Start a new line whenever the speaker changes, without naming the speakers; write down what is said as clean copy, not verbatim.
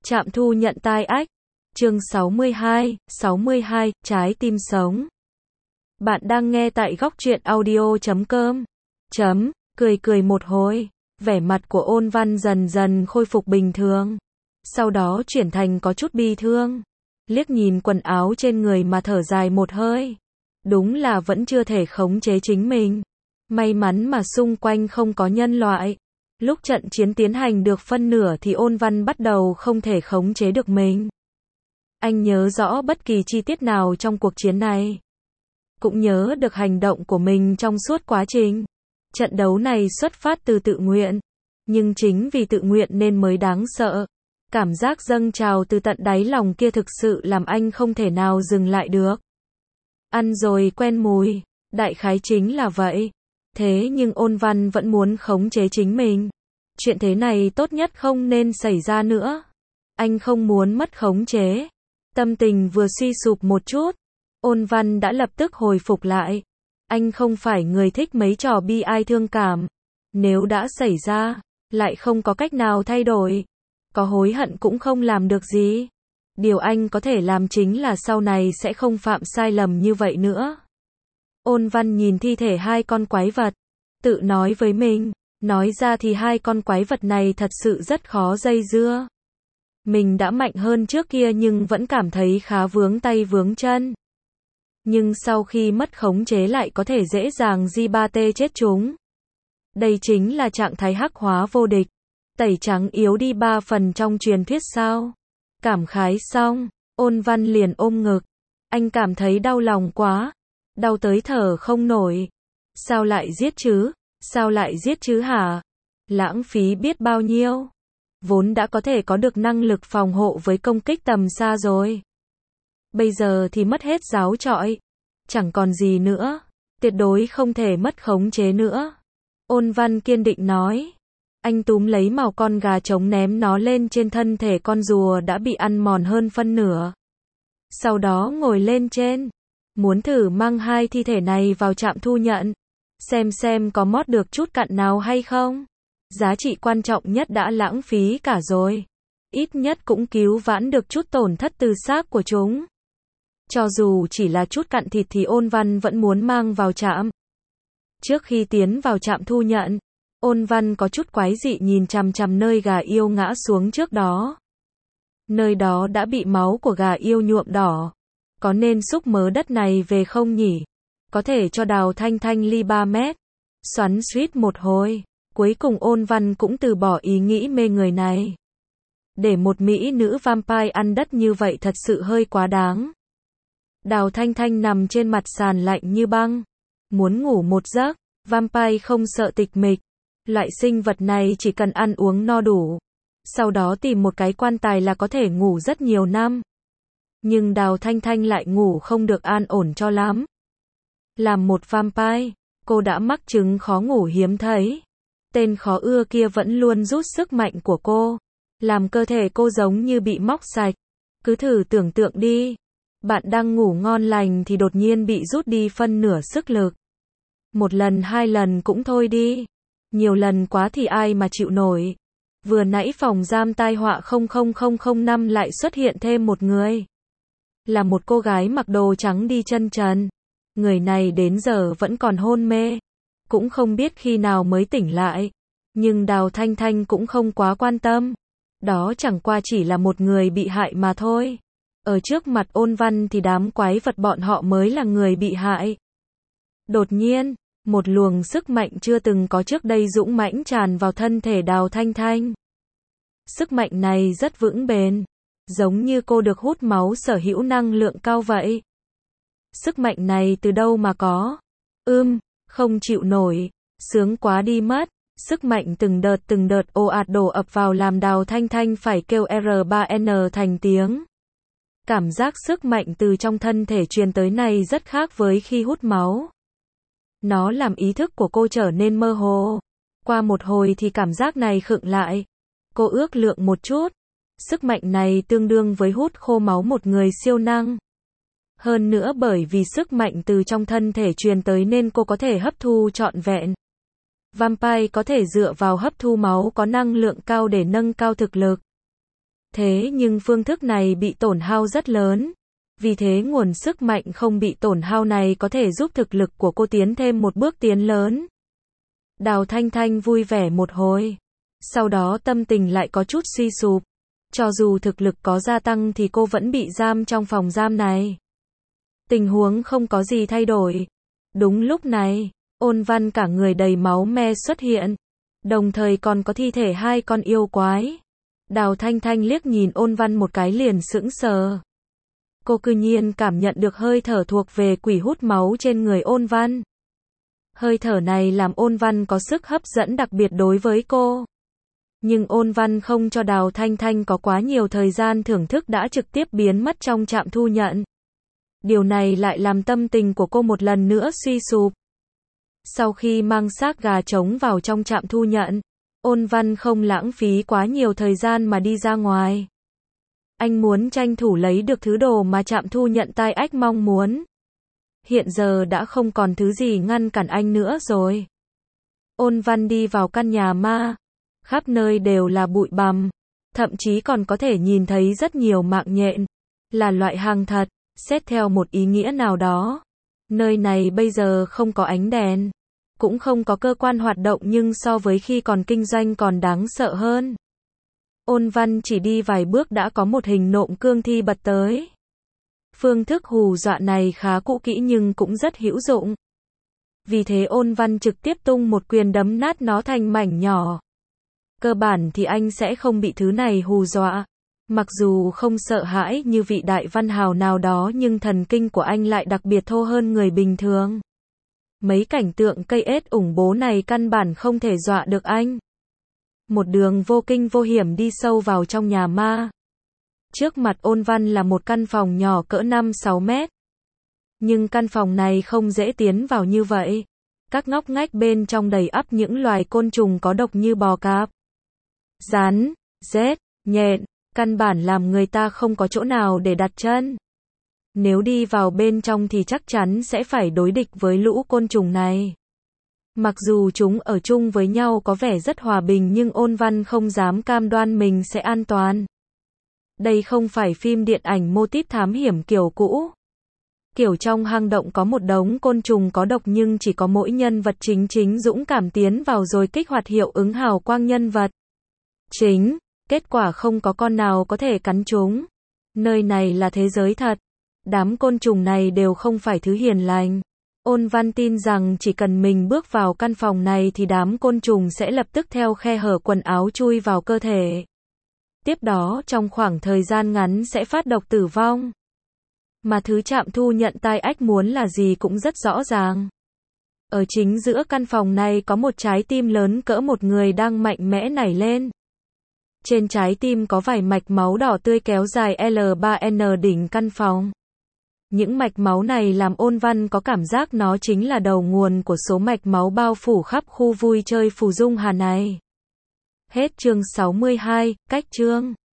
Trạm thu nhận tai ách. Chương 62, trái tim sống. Bạn đang nghe tại góc truyện audio.com. Cười một hồi, vẻ mặt của Ôn Văn dần dần khôi phục bình thường. Sau đó chuyển thành có chút bi thương. Liếc nhìn quần áo trên người mà thở dài một hơi. Đúng là vẫn chưa thể khống chế chính mình. May mắn mà xung quanh không có nhân loại. Lúc trận chiến tiến hành được phân nửa thì Ôn Văn bắt đầu không thể khống chế được mình. Anh nhớ rõ bất kỳ chi tiết nào trong cuộc chiến này. Cũng nhớ được hành động của mình trong suốt quá trình. Trận đấu này xuất phát từ tự nguyện. Nhưng chính vì tự nguyện nên mới đáng sợ. Cảm giác dâng trào từ tận đáy lòng kia thực sự làm anh không thể nào dừng lại được. Ăn rồi quen mùi, đại khái chính là vậy. Thế nhưng Ôn Văn vẫn muốn khống chế chính mình. Chuyện thế này tốt nhất không nên xảy ra nữa. Anh không muốn mất khống chế. Tâm tình vừa suy sụp một chút, Ôn Văn đã lập tức hồi phục lại. Anh không phải người thích mấy trò bi ai thương cảm. Nếu đã xảy ra, lại không có cách nào thay đổi. Có hối hận cũng không làm được gì. Điều anh có thể làm chính là sau này sẽ không phạm sai lầm như vậy nữa. Ôn Văn nhìn thi thể hai con quái vật. Tự nói với mình, nói ra thì hai con quái vật này thật sự rất khó dây dưa. Mình đã mạnh hơn trước kia nhưng vẫn cảm thấy khá vướng tay vướng chân. Nhưng sau khi mất khống chế lại có thể dễ dàng J3T chết chúng. Đây chính là trạng thái hắc hóa vô địch. Tẩy trắng yếu đi 3 phần trong truyền thuyết sao. Cảm khái xong, Ôn Văn liền ôm ngực. Anh cảm thấy đau lòng quá. Đau tới thở không nổi. Sao lại giết chứ? Sao lại giết chứ hả? Lãng phí biết bao nhiêu. Vốn đã có thể có được năng lực phòng hộ với công kích tầm xa rồi. Bây giờ thì mất hết giáo trọi. Chẳng còn gì nữa. Tuyệt đối không thể mất khống chế nữa. Ôn Văn kiên định nói. Anh túm lấy mào con gà trống ném nó lên trên thân thể con rùa đã bị ăn mòn hơn phân nửa. Sau đó ngồi lên trên. Muốn thử mang hai thi thể này vào trạm thu nhận. Xem có mót được chút cặn nào hay không. Giá trị quan trọng nhất đã lãng phí cả rồi. Ít nhất cũng cứu vãn được chút tổn thất từ xác của chúng. Cho dù chỉ là chút cặn thịt thì Ôn Văn vẫn muốn mang vào trạm. Trước khi tiến vào trạm thu nhận, Ôn Văn có chút quái dị nhìn chằm chằm nơi gà yêu ngã xuống trước đó. Nơi đó đã bị máu của gà yêu nhuộm đỏ. Có nên xúc mớ đất này về không nhỉ? Có thể cho Đào Thanh Thanh ly 3 mét. Xoắn xuýt một hồi. Cuối cùng Ôn Văn cũng từ bỏ ý nghĩ mê người này. Để một mỹ nữ vampire ăn đất như vậy thật sự hơi quá đáng. Đào Thanh Thanh nằm trên mặt sàn lạnh như băng. Muốn ngủ một giấc. Vampire không sợ tịch mịch. Loại sinh vật này chỉ cần ăn uống no đủ. Sau đó tìm một cái quan tài là có thể ngủ rất nhiều năm. Nhưng Đào Thanh Thanh lại ngủ không được an ổn cho lắm. Làm một vampire, cô đã mắc chứng khó ngủ hiếm thấy. Tên khó ưa kia vẫn luôn rút sức mạnh của cô. Làm cơ thể cô giống như bị móc sạch. Cứ thử tưởng tượng đi. Bạn đang ngủ ngon lành thì đột nhiên bị rút đi phân nửa sức lực. Một lần 2 lần cũng thôi đi. Nhiều lần quá thì ai mà chịu nổi. Vừa nãy phòng giam tai họa 00005 lại xuất hiện thêm một người. Là một cô gái mặc đồ trắng đi chân trần. Người này đến giờ vẫn còn hôn mê. Cũng không biết khi nào mới tỉnh lại. Nhưng Đào Thanh Thanh cũng không quá quan tâm. Đó chẳng qua chỉ là một người bị hại mà thôi. Ở trước mặt Ôn Văn thì đám quái vật bọn họ mới là người bị hại. Đột nhiên, một luồng sức mạnh chưa từng có trước đây dũng mãnh tràn vào thân thể Đào Thanh Thanh. Sức mạnh này rất vững bền. Giống như cô được hút máu sở hữu năng lượng cao vậy. Sức mạnh này từ đâu mà có? Không chịu nổi. Sướng quá đi mất. Sức mạnh từng đợt ồ ạt đổ ập vào làm Đào Thanh Thanh phải kêu R3N thành tiếng. Cảm giác sức mạnh từ trong thân thể truyền tới này rất khác với khi hút máu. Nó làm ý thức của cô trở nên mơ hồ. Qua một hồi thì cảm giác này khựng lại. Cô ước lượng một chút. Sức mạnh này tương đương với hút khô máu một người siêu năng. Hơn nữa bởi vì sức mạnh từ trong thân thể truyền tới nên cô có thể hấp thu trọn vẹn. Vampire có thể dựa vào hấp thu máu có năng lượng cao để nâng cao thực lực. Thế nhưng phương thức này bị tổn hao rất lớn. Vì thế nguồn sức mạnh không bị tổn hao này có thể giúp thực lực của cô tiến thêm một bước tiến lớn. Đào Thanh Thanh vui vẻ một hồi. Sau đó tâm tình lại có chút suy sụp. Cho dù thực lực có gia tăng thì cô vẫn bị giam trong phòng giam này. Tình huống không có gì thay đổi. Đúng lúc này, Ôn Văn cả người đầy máu me xuất hiện. Đồng thời còn có thi thể hai con yêu quái. Đào Thanh Thanh liếc nhìn Ôn Văn một cái liền sững sờ. Cô cư nhiên cảm nhận được hơi thở thuộc về quỷ hút máu trên người Ôn Văn. Hơi thở này làm Ôn Văn có sức hấp dẫn đặc biệt đối với cô. Nhưng Ôn Văn không cho Đào Thanh Thanh có quá nhiều thời gian thưởng thức đã trực tiếp biến mất trong trạm thu nhận. Điều này lại làm tâm tình của cô một lần nữa suy sụp. Sau khi mang xác gà trống vào trong trạm thu nhận, Ôn Văn không lãng phí quá nhiều thời gian mà đi ra ngoài. Anh muốn tranh thủ lấy được thứ đồ mà trạm thu nhận Tai Ách mong muốn. Hiện giờ đã không còn thứ gì ngăn cản anh nữa rồi. Ôn Văn đi vào căn nhà ma. Khắp nơi đều là bụi bặm. Thậm chí còn có thể nhìn thấy rất nhiều mạng nhện. Là loại hàng thật, xét theo một ý nghĩa nào đó. Nơi này bây giờ không có ánh đèn. Cũng không có cơ quan hoạt động nhưng so với khi còn kinh doanh còn đáng sợ hơn. Ôn Văn chỉ đi vài bước đã có một hình nộm cương thi bật tới. Phương thức hù dọa này khá cũ kỹ nhưng cũng rất hữu dụng. Vì thế Ôn Văn trực tiếp tung một quyền đấm nát nó thành mảnh nhỏ. Cơ bản thì anh sẽ không bị thứ này hù dọa. Mặc dù không sợ hãi như vị đại văn hào nào đó nhưng thần kinh của anh lại đặc biệt thô hơn người bình thường. Mấy cảnh tượng cây ết ủng bố này căn bản không thể dọa được anh. Một đường vô kinh vô hiểm đi sâu vào trong nhà ma. Trước mặt Ôn Văn là một căn phòng nhỏ cỡ 5-6 mét. Nhưng căn phòng này không dễ tiến vào như vậy. Các ngóc ngách bên trong đầy ắp những loài côn trùng có độc như bò cạp, rắn, rết, nhện, căn bản làm người ta không có chỗ nào để đặt chân. Nếu đi vào bên trong thì chắc chắn sẽ phải đối địch với lũ côn trùng này. Mặc dù chúng ở chung với nhau có vẻ rất hòa bình nhưng Ôn Văn không dám cam đoan mình sẽ an toàn. Đây không phải phim điện ảnh mô típ thám hiểm kiểu cũ. Kiểu trong hang động có một đống côn trùng có độc nhưng chỉ có mỗi nhân vật chính dũng cảm tiến vào rồi kích hoạt hiệu ứng hào quang nhân vật chính. Kết quả không có con nào có thể cắn chúng. Nơi này là thế giới thật. Đám côn trùng này đều không phải thứ hiền lành. Ôn Văn tin rằng chỉ cần mình bước vào căn phòng này thì đám côn trùng sẽ lập tức theo khe hở quần áo chui vào cơ thể. Tiếp đó trong khoảng thời gian ngắn sẽ phát độc tử vong. Mà thứ trạm thu nhận Tai Ách muốn là gì cũng rất rõ ràng. Ở chính giữa căn phòng này có một trái tim lớn cỡ một người đang mạnh mẽ nảy lên. Trên trái tim có vài mạch máu đỏ tươi kéo dài L3N đỉnh căn phòng. Những mạch máu này làm Ôn Văn có cảm giác nó chính là đầu nguồn của số mạch máu bao phủ khắp khu vui chơi Phù Dung Hà này. Hết chương 62, cách chương.